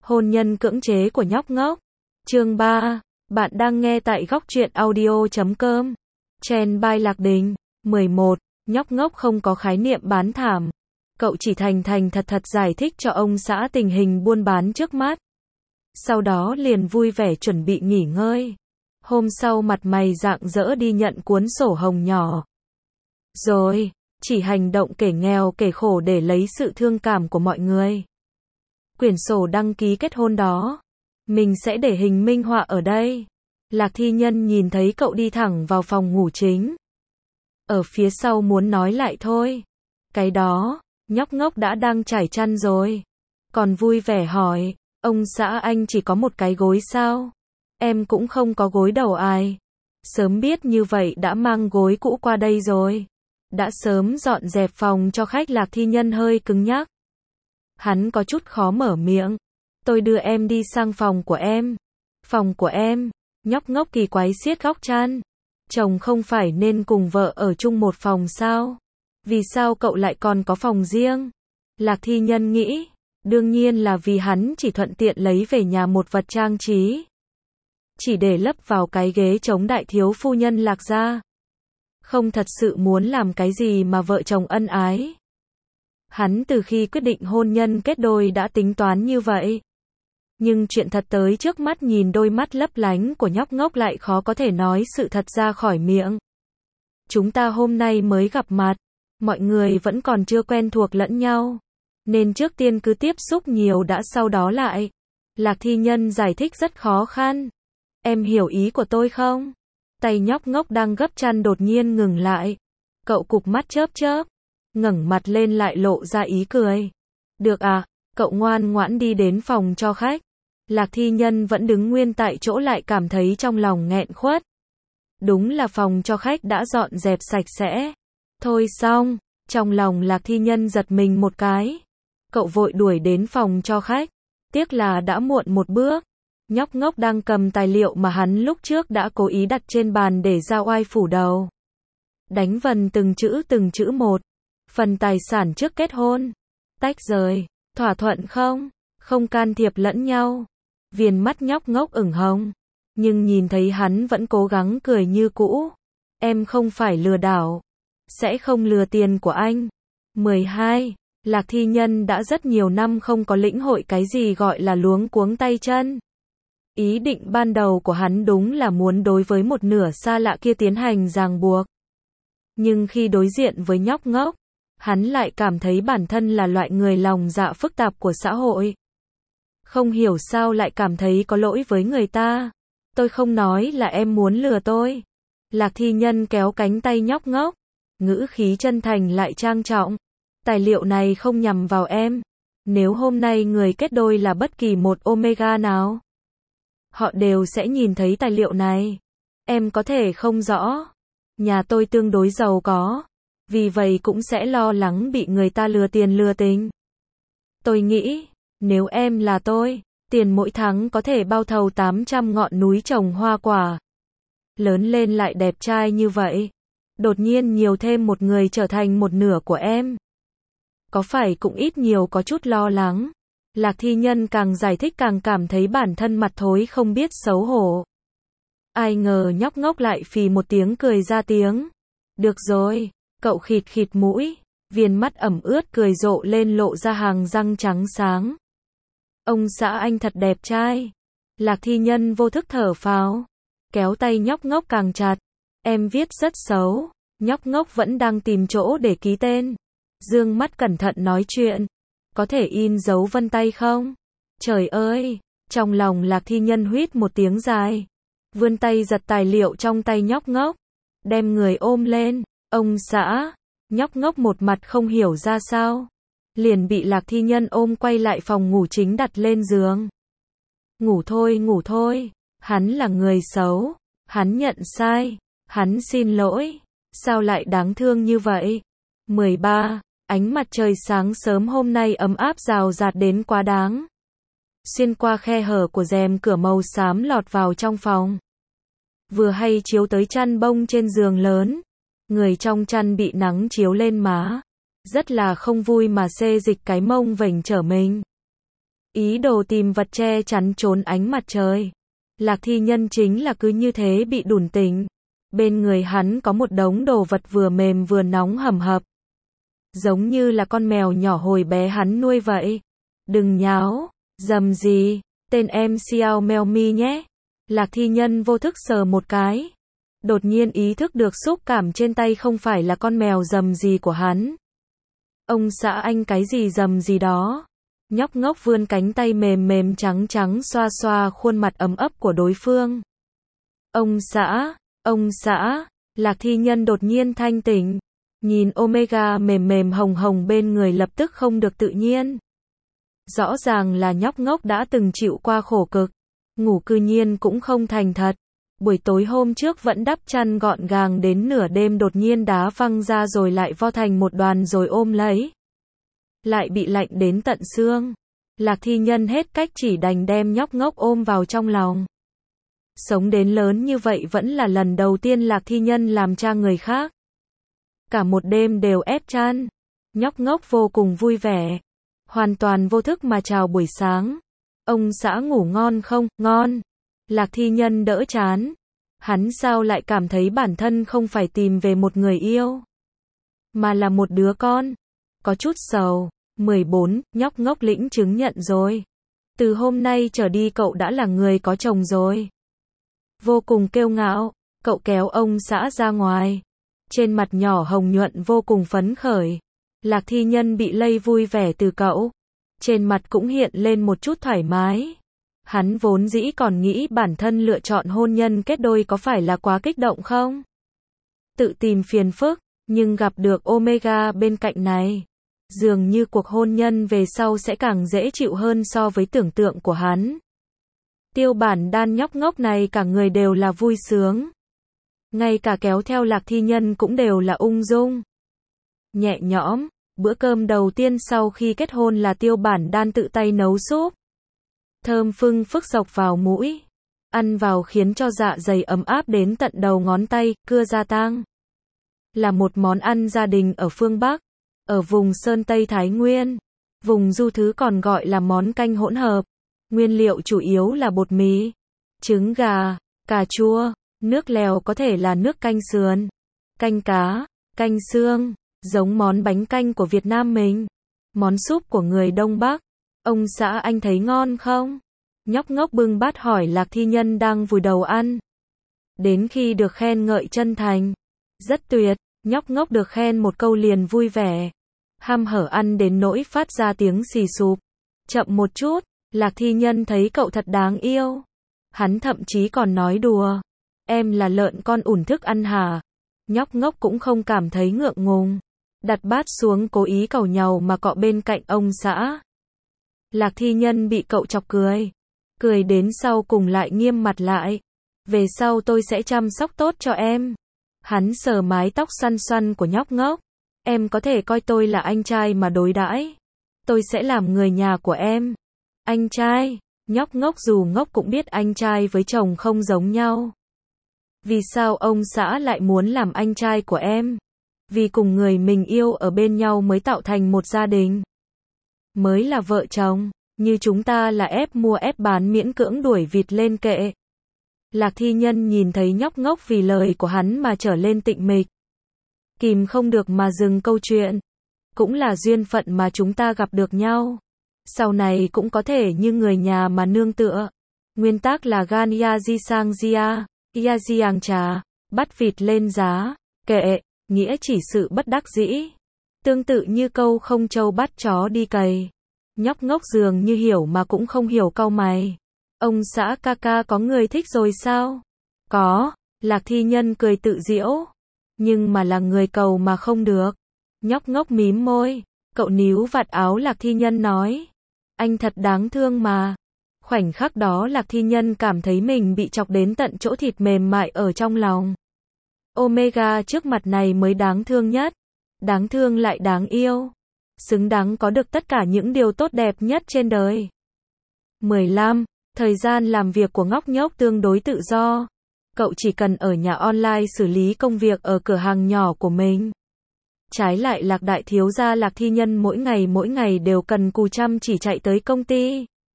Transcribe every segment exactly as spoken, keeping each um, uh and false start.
Hôn nhân cưỡng chế của nhóc ngốc. Chương ba. Bạn đang nghe tại góc truyện audio chấm com. Chen by Lạc Đình. mười một. Nhóc ngốc không có khái niệm bán thảm. Cậu chỉ thành thành thật thật giải thích cho ông xã tình hình buôn bán trước mắt. Sau đó liền vui vẻ chuẩn bị nghỉ ngơi. Hôm sau mặt mày rạng rỡ đi nhận cuốn sổ hồng nhỏ. Rồi, chỉ hành động kể nghèo kể khổ để lấy sự thương cảm của mọi người. Quyển sổ đăng ký kết hôn đó, mình sẽ để hình minh họa ở đây. Lạc Thi Nhân nhìn thấy cậu đi thẳng vào phòng ngủ chính. Ở phía sau muốn nói lại thôi. Cái đó, nhóc ngốc đã đang trải chăn rồi. Còn vui vẻ hỏi, ông xã anh chỉ có một cái gối sao? Em cũng không có gối đầu ai. Sớm biết như vậy đã mang gối cũ qua đây rồi. Đã sớm dọn dẹp phòng cho khách. Lạc Thi Nhân hơi cứng nhắc. Hắn có chút khó mở miệng. Tôi đưa em đi sang phòng của em. Phòng của em? Nhóc ngốc kỳ quái siết góc chăn. Chồng không phải nên cùng vợ ở chung một phòng sao? Vì sao cậu lại còn có phòng riêng? Lạc Thi Nhân nghĩ. Đương nhiên là vì hắn chỉ thuận tiện lấy về nhà một vật trang trí. Chỉ để lấp vào cái ghế chống đại thiếu phu nhân Lạc gia. Không thật sự muốn làm cái gì mà vợ chồng ân ái. Hắn từ khi quyết định hôn nhân kết đôi đã tính toán như vậy. Nhưng chuyện thật tới trước mắt nhìn đôi mắt lấp lánh của nhóc ngốc lại khó có thể nói sự thật ra khỏi miệng. Chúng ta hôm nay mới gặp mặt. Mọi người vẫn còn chưa quen thuộc lẫn nhau. Nên trước tiên cứ tiếp xúc nhiều đã sau đó lại. Lạc Thi Nhân giải thích rất khó khăn. Em hiểu ý của tôi không? Tay nhóc ngốc đang gấp chăn đột nhiên ngừng lại. Cậu cụp mắt chớp chớp. Ngẩng mặt lên lại lộ ra ý cười. Được à, cậu ngoan ngoãn đi đến phòng cho khách. Lạc Thi Nhân vẫn đứng nguyên tại chỗ lại cảm thấy trong lòng nghẹn khuất. Đúng là phòng cho khách đã dọn dẹp sạch sẽ. Thôi xong, trong lòng Lạc Thi Nhân giật mình một cái. Cậu vội đuổi đến phòng cho khách. Tiếc là đã muộn một bước. Nhóc ngốc đang cầm tài liệu mà hắn lúc trước đã cố ý đặt trên bàn để ra oai phủ đầu. Đánh vần từng chữ từng chữ một. Phần tài sản trước kết hôn. Tách rời. Thỏa thuận không? Không can thiệp lẫn nhau. Viền mắt nhóc ngốc ửng hồng. Nhưng nhìn thấy hắn vẫn cố gắng cười như cũ. Em không phải lừa đảo. Sẽ không lừa tiền của anh. mười hai. Lạc Thi Nhân đã rất nhiều năm không có lĩnh hội cái gì gọi là luống cuống tay chân. Ý định ban đầu của hắn đúng là muốn đối với một nửa xa lạ kia tiến hành ràng buộc. Nhưng khi đối diện với nhóc ngốc, hắn lại cảm thấy bản thân là loại người lòng dạ phức tạp của xã hội. Không hiểu sao lại cảm thấy có lỗi với người ta. Tôi không nói là em muốn lừa tôi. Lạc Thi Nhân kéo cánh tay nhóc ngốc. Ngữ khí chân thành lại trang trọng. Tài liệu này không nhằm vào em. Nếu hôm nay người kết đôi là bất kỳ một Omega nào, họ đều sẽ nhìn thấy tài liệu này. Em có thể không rõ. Nhà tôi tương đối giàu có. Vì vậy cũng sẽ lo lắng bị người ta lừa tiền lừa tình. Tôi nghĩ, nếu em là tôi, tiền mỗi tháng có thể bao thầu tám trăm ngọn núi trồng hoa quả. Lớn lên lại đẹp trai như vậy. Đột nhiên nhiều thêm một người trở thành một nửa của em. Có phải cũng ít nhiều có chút lo lắng. Lạc Thi Nhân càng giải thích càng cảm thấy bản thân mặt thối không biết xấu hổ. Ai ngờ nhóc ngốc lại phì một tiếng cười ra tiếng. Được rồi, cậu khịt khịt mũi, viền mắt ẩm ướt cười rộ lên lộ ra hàng răng trắng sáng. Ông xã anh thật đẹp trai. Lạc Thi Nhân vô thức thở phào, kéo tay nhóc ngốc càng chặt. Em viết rất xấu. Nhóc ngốc vẫn đang tìm chỗ để ký tên. Dương mắt cẩn thận nói chuyện. Có thể in dấu vân tay không? Trời ơi! Trong lòng Lạc Thi Nhân huýt một tiếng dài. Vươn tay giật tài liệu trong tay nhóc ngốc. Đem người ôm lên. Ông xã! Nhóc ngốc một mặt không hiểu ra sao. Liền bị Lạc Thi Nhân ôm quay lại phòng ngủ chính đặt lên giường. Ngủ thôi ngủ thôi. Hắn là người xấu. Hắn nhận sai. Hắn xin lỗi. Sao lại đáng thương như vậy? mười ba. Ánh mặt trời sáng sớm hôm nay ấm áp rào rạt đến quá đáng. Xuyên qua khe hở của rèm cửa màu xám lọt vào trong phòng. Vừa hay chiếu tới chăn bông trên giường lớn. Người trong chăn bị nắng chiếu lên má. Rất là không vui mà xê dịch cái mông vểnh trở mình. ý đồ tìm vật che chắn trốn ánh mặt trời. Lạc Thi Nhân chính là cứ như thế bị đủn tỉnh. Bên người hắn có một đống đồ vật vừa mềm vừa nóng hầm hập. Giống như là con mèo nhỏ hồi bé hắn nuôi vậy. Đừng nháo, dầm gì, tên em Xiao Meo Mi nhé. Lạc Thi Nhân vô thức sờ một cái. Đột nhiên ý thức được xúc cảm trên tay không phải là con mèo dầm gì của hắn. Ông xã anh cái gì dầm gì đó. Nhóc ngốc vươn cánh tay mềm mềm trắng trắng xoa xoa khuôn mặt ấm ấp của đối phương. Ông xã, ông xã, Lạc Thi Nhân đột nhiên thanh tỉnh. Nhìn Omega mềm mềm hồng hồng bên người lập tức không được tự nhiên. Rõ ràng là nhóc ngốc đã từng chịu qua khổ cực. Ngủ cư nhiên cũng không thành thật. Buổi tối hôm trước vẫn đắp chăn gọn gàng đến nửa đêm đột nhiên đá văng ra rồi lại vo thành một đoàn rồi ôm lấy. Lại bị lạnh đến tận xương. Lạc Thi Nhân hết cách chỉ đành đem nhóc ngốc ôm vào trong lòng. Sống đến lớn như vậy vẫn là lần đầu tiên Lạc Thi Nhân làm cha người khác. Cả một đêm đều ép chăn. Nhóc ngốc vô cùng vui vẻ. Hoàn toàn vô thức mà chào buổi sáng. Ông xã ngủ ngon không? Ngon. Lạc Thi Nhân đỡ chán. Hắn sao lại cảm thấy bản thân không phải tìm về một người yêu, mà là một đứa con. Có chút sầu. mười bốn, nhóc ngốc lĩnh chứng nhận rồi. Từ hôm nay trở đi cậu đã là người có chồng rồi. Vô cùng kiêu ngạo, cậu kéo ông xã ra ngoài. Trên mặt nhỏ hồng nhuận vô cùng phấn khởi. Lạc Thi Nhân bị lây vui vẻ từ cậu. Trên mặt cũng hiện lên một chút thoải mái. Hắn vốn dĩ còn nghĩ bản thân lựa chọn hôn nhân kết đôi có phải là quá kích động không? Tự tìm phiền phức, nhưng gặp được Omega bên cạnh này. Dường như cuộc hôn nhân về sau sẽ càng dễ chịu hơn so với tưởng tượng của hắn. Tiêu Bản Đan nhóc ngốc này cả người đều là vui sướng. Ngay cả kéo theo Lạc Thi Nhân cũng đều là ung dung. Nhẹ nhõm, bữa cơm đầu tiên sau khi kết hôn là Tiêu Bản Đan tự tay nấu súp. Thơm phưng phức dọc vào mũi. Ăn vào khiến cho dạ dày ấm áp đến tận đầu ngón tay, cưa gia tang. Là một món ăn gia đình ở phương Bắc. Ở vùng Sơn Tây Thái Nguyên. Vùng Du Thứ còn gọi là món canh hỗn hợp. Nguyên liệu chủ yếu là bột mì, trứng gà, cà chua, nước lèo có thể là nước canh sườn, canh cá, canh xương, giống món bánh canh của Việt Nam mình. Món súp của người Đông Bắc. Ông xã anh thấy ngon không? Nhóc ngốc bưng bát hỏi Lạc Thi Nhân đang vùi đầu ăn. Đến khi được khen ngợi chân thành. Rất tuyệt, nhóc ngốc được khen một câu liền vui vẻ. Hăm hở ăn đến nỗi phát ra tiếng xì sụp. Chậm một chút, Lạc Thi Nhân thấy cậu thật đáng yêu. Hắn thậm chí còn nói đùa. Em là lợn con ủn thức ăn hả? Nhóc ngốc cũng không cảm thấy ngượng ngùng. Đặt bát xuống cố ý càu nhàu mà cọ bên cạnh ông xã. Lạc Thi Nhân bị cậu chọc cười. Cười đến sau cùng lại nghiêm mặt lại. Về sau tôi sẽ chăm sóc tốt cho em. Hắn sờ mái tóc xoăn xoăn của nhóc ngốc. Em có thể coi tôi là anh trai mà đối đãi. Tôi sẽ làm người nhà của em. Anh trai, nhóc ngốc dù ngốc cũng biết anh trai với chồng không giống nhau. Vì sao ông xã lại muốn làm anh trai của em? Vì cùng người mình yêu ở bên nhau mới tạo thành một gia đình. Mới là vợ chồng, như chúng ta là ép mua ép bán miễn cưỡng đuổi vịt lên kệ. Lạc Thi Nhân nhìn thấy nhóc ngốc vì lời của hắn mà trở lên tịnh mịch. Kìm không được mà dừng câu chuyện. Cũng là duyên phận mà chúng ta gặp được nhau. Sau này cũng có thể như người nhà mà nương tựa. Nguyên tắc là gan ya di sang jia, ya di ang trà, bắt vịt lên giá, kệ, nghĩa chỉ sự bất đắc dĩ. Tương tự như câu không trâu bắt chó đi cày. Nhóc ngốc dường như hiểu mà cũng không hiểu cau mày. Ông xã ca ca có người thích rồi sao? Có, Lạc Thi Nhân cười tự giễu. Nhưng mà là người cầu mà không được. Nhóc ngốc mím môi, cậu níu vạt áo Lạc Thi Nhân nói. Anh thật đáng thương mà. Khoảnh khắc đó Lạc Thi Nhân cảm thấy mình bị chọc đến tận chỗ thịt mềm mại ở trong lòng. Omega trước mặt này mới đáng thương nhất. Đáng thương lại đáng yêu. Xứng đáng có được tất cả những điều tốt đẹp nhất trên đời. mười lăm. Thời gian làm việc của ngóc nhóc tương đối tự do. Cậu chỉ cần ở nhà online xử lý công việc ở cửa hàng nhỏ của mình. Trái lại Lạc đại thiếu gia Lạc Thi Nhân mỗi ngày mỗi ngày đều cần cù chăm chỉ chạy tới công ty.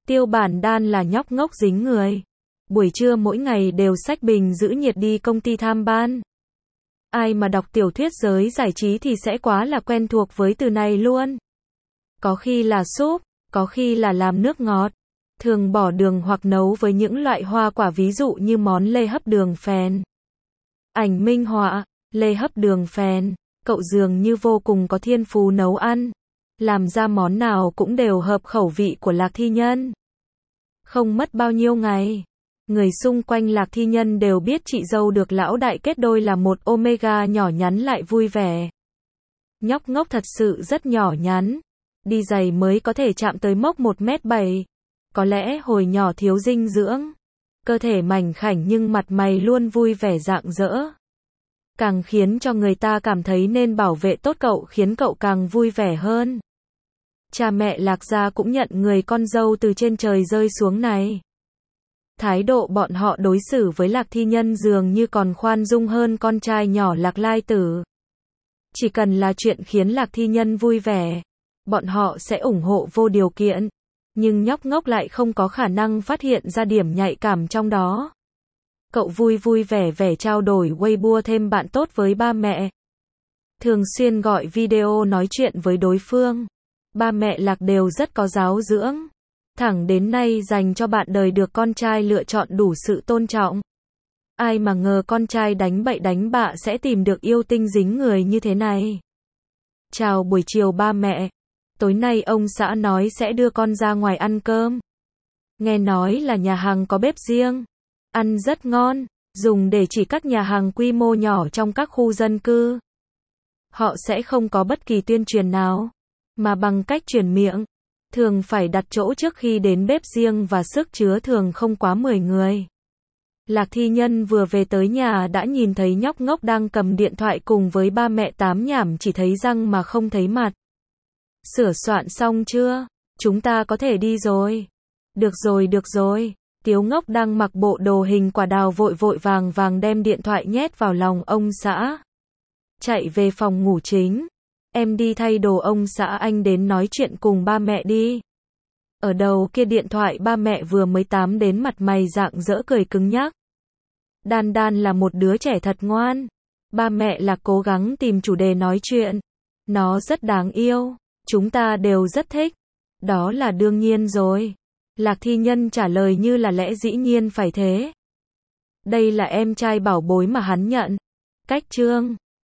Tiêu Bản Đan là nhóc ngốc dính người. Buổi trưa mỗi ngày đều xách bình giữ nhiệt đi công ty tham ban. Ai mà đọc tiểu thuyết giới giải trí thì sẽ quá là quen thuộc với từ này luôn. Có khi là súp, có khi là làm nước ngọt. Thường bỏ đường hoặc nấu với những loại hoa quả ví dụ như món lê hấp đường phèn. Ảnh minh họa, lê hấp đường phèn, cậu dường như vô cùng có thiên phú nấu ăn. Làm ra món nào cũng đều hợp khẩu vị của Lạc Thi Nhân. Không mất bao nhiêu ngày, người xung quanh Lạc Thi Nhân đều biết chị dâu được lão đại kết đôi là một Omega nhỏ nhắn lại vui vẻ. Nhóc ngốc thật sự rất nhỏ nhắn. Đi giày mới có thể chạm tới mốc một mét bảy. Có lẽ hồi nhỏ thiếu dinh dưỡng. Cơ thể mảnh khảnh nhưng mặt mày luôn vui vẻ rạng rỡ. Càng khiến cho người ta cảm thấy nên bảo vệ tốt cậu khiến cậu càng vui vẻ hơn. Cha mẹ Lạc gia cũng nhận người con dâu từ trên trời rơi xuống này. Thái độ bọn họ đối xử với Lạc Thi Nhân dường như còn khoan dung hơn con trai nhỏ Lạc Lai Tử. Chỉ cần là chuyện khiến Lạc Thi Nhân vui vẻ, bọn họ sẽ ủng hộ vô điều kiện. Nhưng nhóc ngốc lại không có khả năng phát hiện ra điểm nhạy cảm trong đó. Cậu vui vui vẻ vẻ trao đổi Weibo thêm bạn tốt với ba mẹ. Thường xuyên gọi video nói chuyện với đối phương. Ba mẹ Lạc đều rất có giáo dưỡng. Thẳng đến nay dành cho bạn đời được con trai lựa chọn đủ sự tôn trọng. Ai mà ngờ con trai đánh bậy đánh bạ sẽ tìm được yêu tinh dính người như thế này. Chào buổi chiều ba mẹ. Tối nay ông xã nói sẽ đưa con ra ngoài ăn cơm. Nghe nói là nhà hàng có bếp riêng. Ăn rất ngon, dùng để chỉ các nhà hàng quy mô nhỏ trong các khu dân cư. Họ sẽ không có bất kỳ tuyên truyền nào, mà bằng cách truyền miệng. Thường phải đặt chỗ trước khi đến bếp riêng và sức chứa thường không quá mười người. Lạc Thi Nhân vừa về tới nhà đã nhìn thấy nhóc ngốc đang cầm điện thoại cùng với ba mẹ tám nhảm chỉ thấy răng mà không thấy mặt. Sửa soạn xong chưa? Chúng ta có thể đi rồi. Được rồi được rồi. Tiếu ngốc đang mặc bộ đồ hình quả đào vội vội vàng vàng đem điện thoại nhét vào lòng ông xã. Chạy về phòng ngủ chính. Em đi thay đồ ông xã anh đến nói chuyện cùng ba mẹ đi. Ở đầu kia điện thoại ba mẹ vừa mới tám đến mặt mày rạng rỡ cười cứng nhắc. Đan Đan là một đứa trẻ thật ngoan. Ba mẹ là cố gắng tìm chủ đề nói chuyện. Nó rất đáng yêu. Chúng ta đều rất thích. Đó là đương nhiên rồi. Lạc Thi Nhân trả lời như là lẽ dĩ nhiên phải thế. Đây là em trai bảo bối mà hắn nhận. Cách chương